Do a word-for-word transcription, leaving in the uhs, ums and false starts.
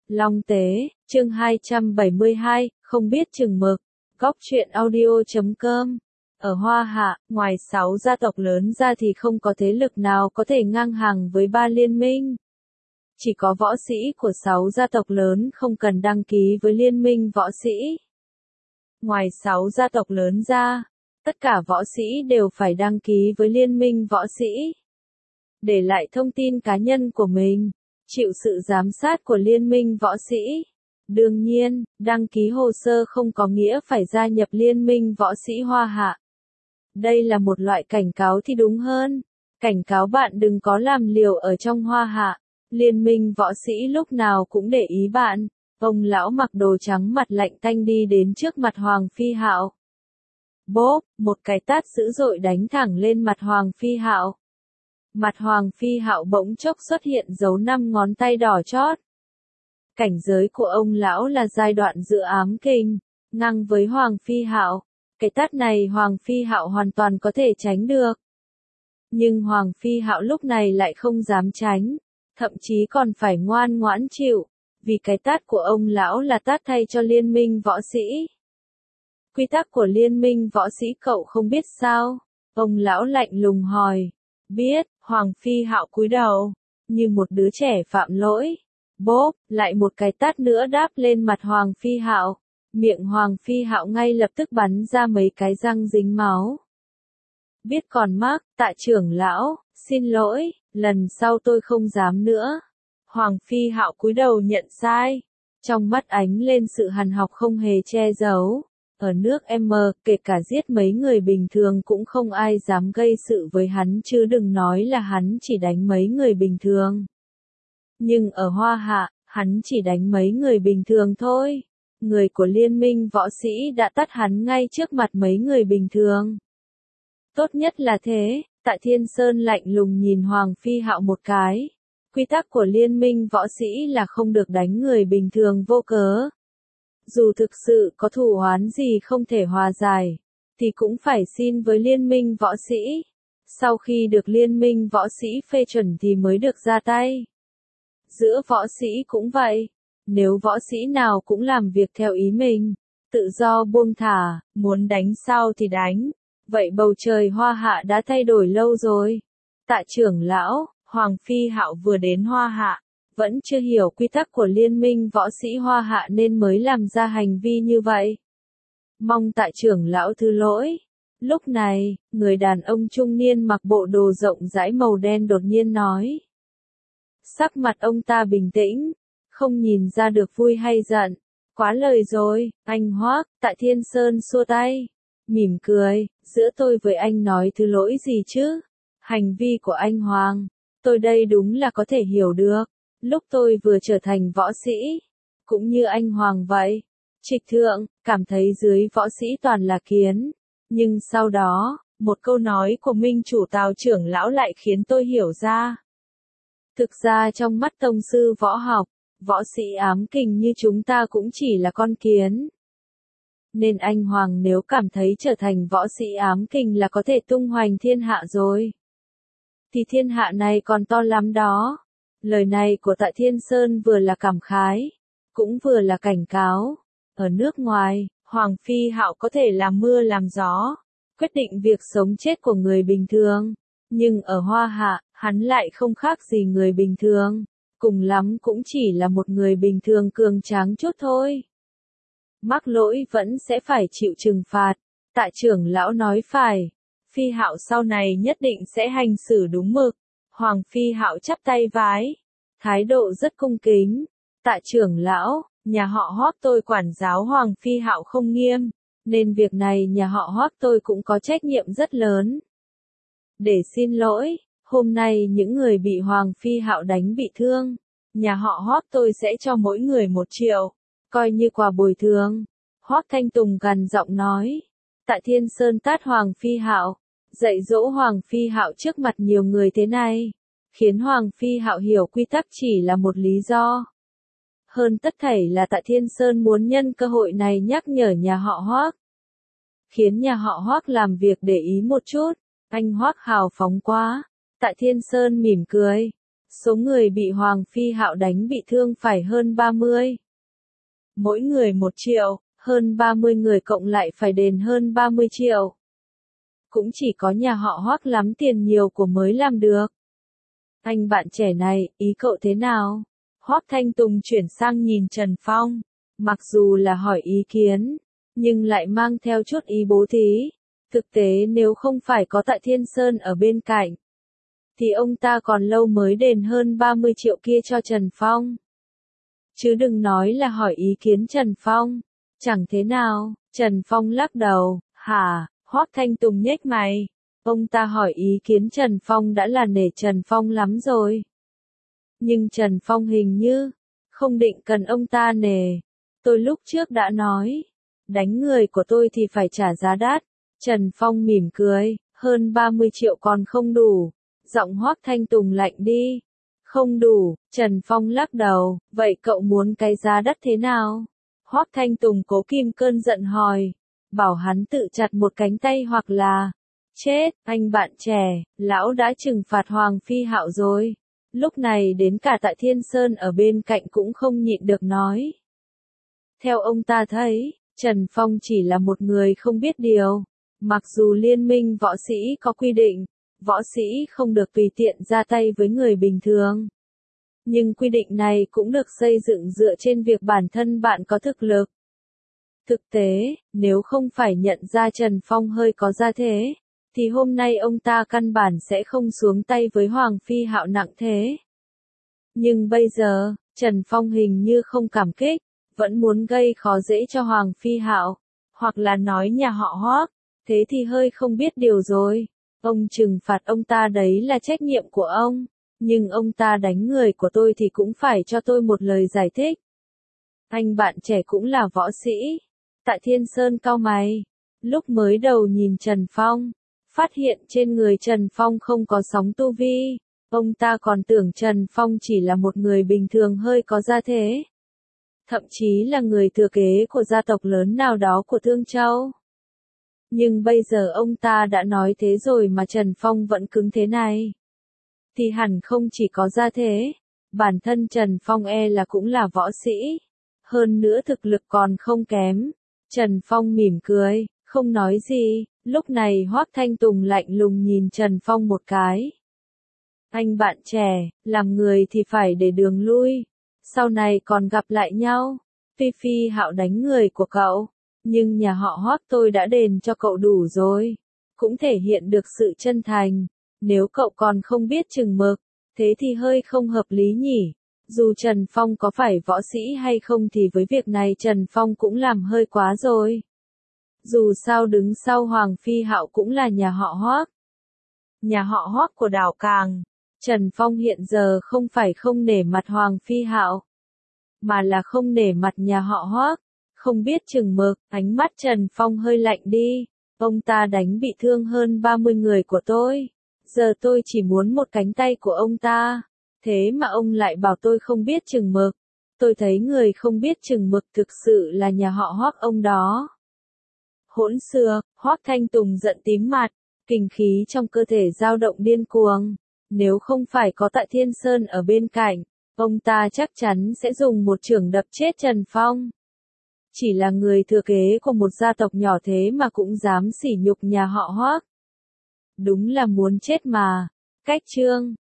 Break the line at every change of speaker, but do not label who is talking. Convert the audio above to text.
Long Tế, chương hai trăm bảy mươi hai, không biết chừng mực. Góc truyện audio chấm com. Ở Hoa Hạ, ngoài sáu gia tộc lớn ra thì không có thế lực nào có thể ngang hàng với ba liên minh. Chỉ có võ sĩ của sáu gia tộc lớn không cần đăng ký với liên minh võ sĩ. Ngoài sáu gia tộc lớn ra, tất cả võ sĩ đều phải đăng ký với liên minh võ sĩ. Để lại thông tin cá nhân của mình, chịu sự giám sát của liên minh võ sĩ. Đương nhiên, đăng ký hồ sơ không có nghĩa phải gia nhập liên minh võ sĩ Hoa Hạ. Đây là một loại cảnh cáo thì đúng hơn. Cảnh cáo bạn đừng có làm liều ở trong Hoa Hạ. Liên minh võ sĩ lúc nào cũng để ý bạn. Ông lão mặc đồ trắng mặt lạnh tanh đi đến trước mặt Hoàng Phi Hạo. Bốp, một cái tát dữ dội đánh thẳng lên mặt Hoàng Phi Hạo. Mặt Hoàng Phi Hạo bỗng chốc xuất hiện dấu năm ngón tay đỏ chót. Cảnh giới của ông lão là giai đoạn giữa ám kình, ngang với Hoàng Phi Hạo. Cái tát này Hoàng Phi Hạo hoàn toàn có thể tránh được. Nhưng Hoàng Phi Hạo lúc này lại không dám tránh, thậm chí còn phải ngoan ngoãn chịu, vì cái tát của ông lão là tát thay cho liên minh võ sĩ. Quy tắc của liên minh võ sĩ cậu không biết sao? Ông lão lạnh lùng hỏi. Biết, Hoàng Phi Hạo cúi đầu, như một đứa trẻ phạm lỗi. Bốp, lại một cái tát nữa đáp lên mặt Hoàng Phi Hạo. Miệng Hoàng Phi Hạo ngay lập tức bắn ra mấy cái răng dính máu. Biết còn mắc, Tạ trưởng lão, xin lỗi, lần sau tôi không dám nữa. Hoàng Phi Hạo cúi đầu nhận sai. Trong mắt ánh lên sự hằn học không hề che giấu. Ở nước M, kể cả giết mấy người bình thường cũng không ai dám gây sự với hắn chứ đừng nói là hắn chỉ đánh mấy người bình thường. Nhưng ở Hoa Hạ, hắn chỉ đánh mấy người bình thường thôi. Người của liên minh võ sĩ đã tát hắn ngay trước mặt mấy người bình thường. Tốt nhất là thế, Tạ Thiên Sơn lạnh lùng nhìn Hoàng Phi Hạo một cái. Quy tắc của liên minh võ sĩ là không được đánh người bình thường vô cớ. Dù thực sự có thù oán gì không thể hòa giải, thì cũng phải xin với liên minh võ sĩ. Sau khi được liên minh võ sĩ phê chuẩn thì mới được ra tay. Giữa võ sĩ cũng vậy. Nếu võ sĩ nào cũng làm việc theo ý mình, tự do buông thả, muốn đánh sao thì đánh. Vậy bầu trời Hoa Hạ đã thay đổi lâu rồi. Tạ trưởng lão, Hoàng Phi Hạo vừa đến Hoa Hạ, vẫn chưa hiểu quy tắc của liên minh võ sĩ Hoa Hạ nên mới làm ra hành vi như vậy. Mong Tạ trưởng lão thứ lỗi. Lúc này, người đàn ông trung niên mặc bộ đồ rộng rãi màu đen đột nhiên nói. Sắc mặt ông ta bình tĩnh, không nhìn ra được vui hay giận. Quá lời rồi, anh Hoác, Tạ Thiên Sơn xua tay, mỉm cười, giữa tôi với anh nói thứ lỗi gì chứ? Hành vi của anh Hoàng, tôi đây đúng là có thể hiểu được. Lúc tôi vừa trở thành võ sĩ, cũng như anh Hoàng vậy, trịch thượng, cảm thấy dưới võ sĩ toàn là kiến. Nhưng sau đó, một câu nói của minh chủ Tào trưởng lão lại khiến tôi hiểu ra. Thực ra trong mắt tông sư võ học, võ sĩ ám kình như chúng ta cũng chỉ là con kiến. Nên anh Hoàng nếu cảm thấy trở thành võ sĩ ám kình là có thể tung hoành thiên hạ rồi, thì thiên hạ này còn to lắm đó. Lời này của Tạ Thiên Sơn vừa là cảm khái, cũng vừa là cảnh cáo. Ở nước ngoài, Hoàng Phi Hạo có thể làm mưa làm gió, quyết định việc sống chết của người bình thường. Nhưng ở Hoa Hạ, hắn lại không khác gì người bình thường. Cùng lắm cũng chỉ là một người bình thường cường tráng chút thôi. Mắc lỗi vẫn sẽ phải chịu trừng phạt. Tạ trưởng lão nói phải. Phi Hạo sau này nhất định sẽ hành xử đúng mực. Hoàng Phi Hạo chắp tay vái, thái độ rất cung kính. Tạ trưởng lão, nhà họ Hoác tôi quản giáo Hoàng Phi Hạo không nghiêm, nên việc này nhà họ Hoác tôi cũng có trách nhiệm rất lớn. Để xin lỗi, hôm nay những người bị Hoàng Phi Hạo đánh bị thương, nhà họ Hoác tôi sẽ cho mỗi người một triệu, coi như quà bồi thường. Hoác Thanh Tùng gằn giọng nói. Tạ Thiên Sơn tát Hoàng Phi Hạo, dạy dỗ Hoàng Phi Hạo trước mặt nhiều người thế này, khiến Hoàng Phi Hạo hiểu quy tắc chỉ là một lý do. Hơn tất thảy là Tạ Thiên Sơn muốn nhân cơ hội này nhắc nhở nhà họ Hoác, khiến nhà họ Hoác làm việc để ý một chút. Anh Hoác hào phóng quá. Tạ Thiên Sơn mỉm cười, Số người bị Hoàng Phi Hạo đánh bị thương phải hơn ba mươi. Mỗi người một triệu, hơn ba mươi người cộng lại phải đền hơn ba mươi triệu. Cũng chỉ có nhà họ Hoắc lắm tiền nhiều của mới làm được. Anh bạn trẻ này, ý cậu thế nào? Hoắc Thanh Tùng chuyển sang nhìn Trần Phong. Mặc dù là hỏi ý kiến, nhưng lại mang theo chút ý bố thí. Thực tế nếu không phải có Tạ Thiên Sơn ở bên cạnh, thì ông ta còn lâu mới đền hơn ba mươi triệu kia cho Trần Phong. Chứ đừng nói là hỏi ý kiến Trần Phong. Chẳng thế nào, Trần Phong lắc đầu, hả, Hoắc Thanh Tùng nhếch mày. Ông ta hỏi ý kiến Trần Phong đã là nể Trần Phong lắm rồi. Nhưng Trần Phong hình như không định cần ông ta nể. Tôi lúc trước đã nói, đánh người của tôi thì phải trả giá đắt. Trần Phong mỉm cười, hơn ba mươi triệu còn không đủ. Giọng Hoắc Thanh Tùng lạnh đi. Không đủ, Trần Phong lắc đầu, vậy cậu muốn cái giá đắt thế nào? Hoắc Thanh Tùng cố kìm cơn giận hỏi, bảo hắn tự chặt một cánh tay hoặc là chết. Anh bạn trẻ, lão đã trừng phạt Hoàng Phi Hạo rồi. Lúc này đến cả Tạ Thiên Sơn ở bên cạnh cũng không nhịn được nói. Theo ông ta thấy, Trần Phong chỉ là một người không biết điều. Mặc dù liên minh võ sĩ có quy định, võ sĩ không được tùy tiện ra tay với người bình thường. Nhưng quy định này cũng được xây dựng dựa trên việc bản thân bạn có thực lực. Thực tế, nếu không phải nhận ra Trần Phong hơi có gia thế, thì hôm nay ông ta căn bản sẽ không xuống tay với Hoàng Phi Hạo nặng thế. Nhưng bây giờ, Trần Phong hình như không cảm kích, vẫn muốn gây khó dễ cho Hoàng Phi Hạo, hoặc là nói nhà họ Hoắc, thế thì hơi không biết điều rồi. Ông trừng phạt ông ta đấy là trách nhiệm của ông, nhưng ông ta đánh người của tôi thì cũng phải cho tôi một lời giải thích. Anh bạn trẻ cũng là võ sĩ. Tạ Thiên Sơn cau mày, lúc mới đầu nhìn Trần Phong, phát hiện trên người Trần Phong không có sóng tu vi, ông ta còn tưởng Trần Phong chỉ là một người bình thường hơi có gia thế. Thậm chí là người thừa kế của gia tộc lớn nào đó của Thương Châu. Nhưng bây giờ ông ta đã nói thế rồi mà Trần Phong vẫn cứng thế này. Thì hẳn không chỉ có gia thế, bản thân Trần Phong e là cũng là võ sĩ. Hơn nữa thực lực còn không kém. Trần Phong mỉm cười, không nói gì. Lúc này Hoắc Thanh Tùng lạnh lùng nhìn Trần Phong một cái. Anh bạn trẻ, làm người thì phải để đường lui. Sau này còn gặp lại nhau. Phi Phi Hạo đánh người của cậu. Nhưng nhà họ Hoắc tôi đã đền cho cậu đủ rồi. Cũng thể hiện được sự chân thành. Nếu cậu còn không biết chừng mực, thế thì hơi không hợp lý nhỉ. Dù Trần Phong có phải võ sĩ hay không thì với việc này Trần Phong cũng làm hơi quá rồi. Dù sao đứng sau Hoàng Phi Hạo cũng là nhà họ Hoắc. Nhà họ Hoắc của đảo Càng. Trần Phong hiện giờ không phải không nể mặt Hoàng Phi Hạo, mà là không nể mặt nhà họ Hoắc. Không biết chừng mực, ánh mắt Trần Phong hơi lạnh đi. Ông ta đánh bị thương hơn ba mươi người của tôi. Giờ tôi chỉ muốn một cánh tay của ông ta. Thế mà ông lại bảo tôi không biết chừng mực. Tôi thấy người không biết chừng mực thực sự là nhà họ Hoắc ông đó. Hỗn xược, Hoắc Thanh Tùng giận tím mặt, kinh khí trong cơ thể dao động điên cuồng. Nếu không phải có Tạ Thiên Sơn ở bên cạnh, ông ta chắc chắn sẽ dùng một chưởng đập chết Trần Phong. Chỉ là người thừa kế của một gia tộc nhỏ thế mà cũng dám sỉ nhục nhà họ Hoắc. Đúng là muốn chết mà. Cách chương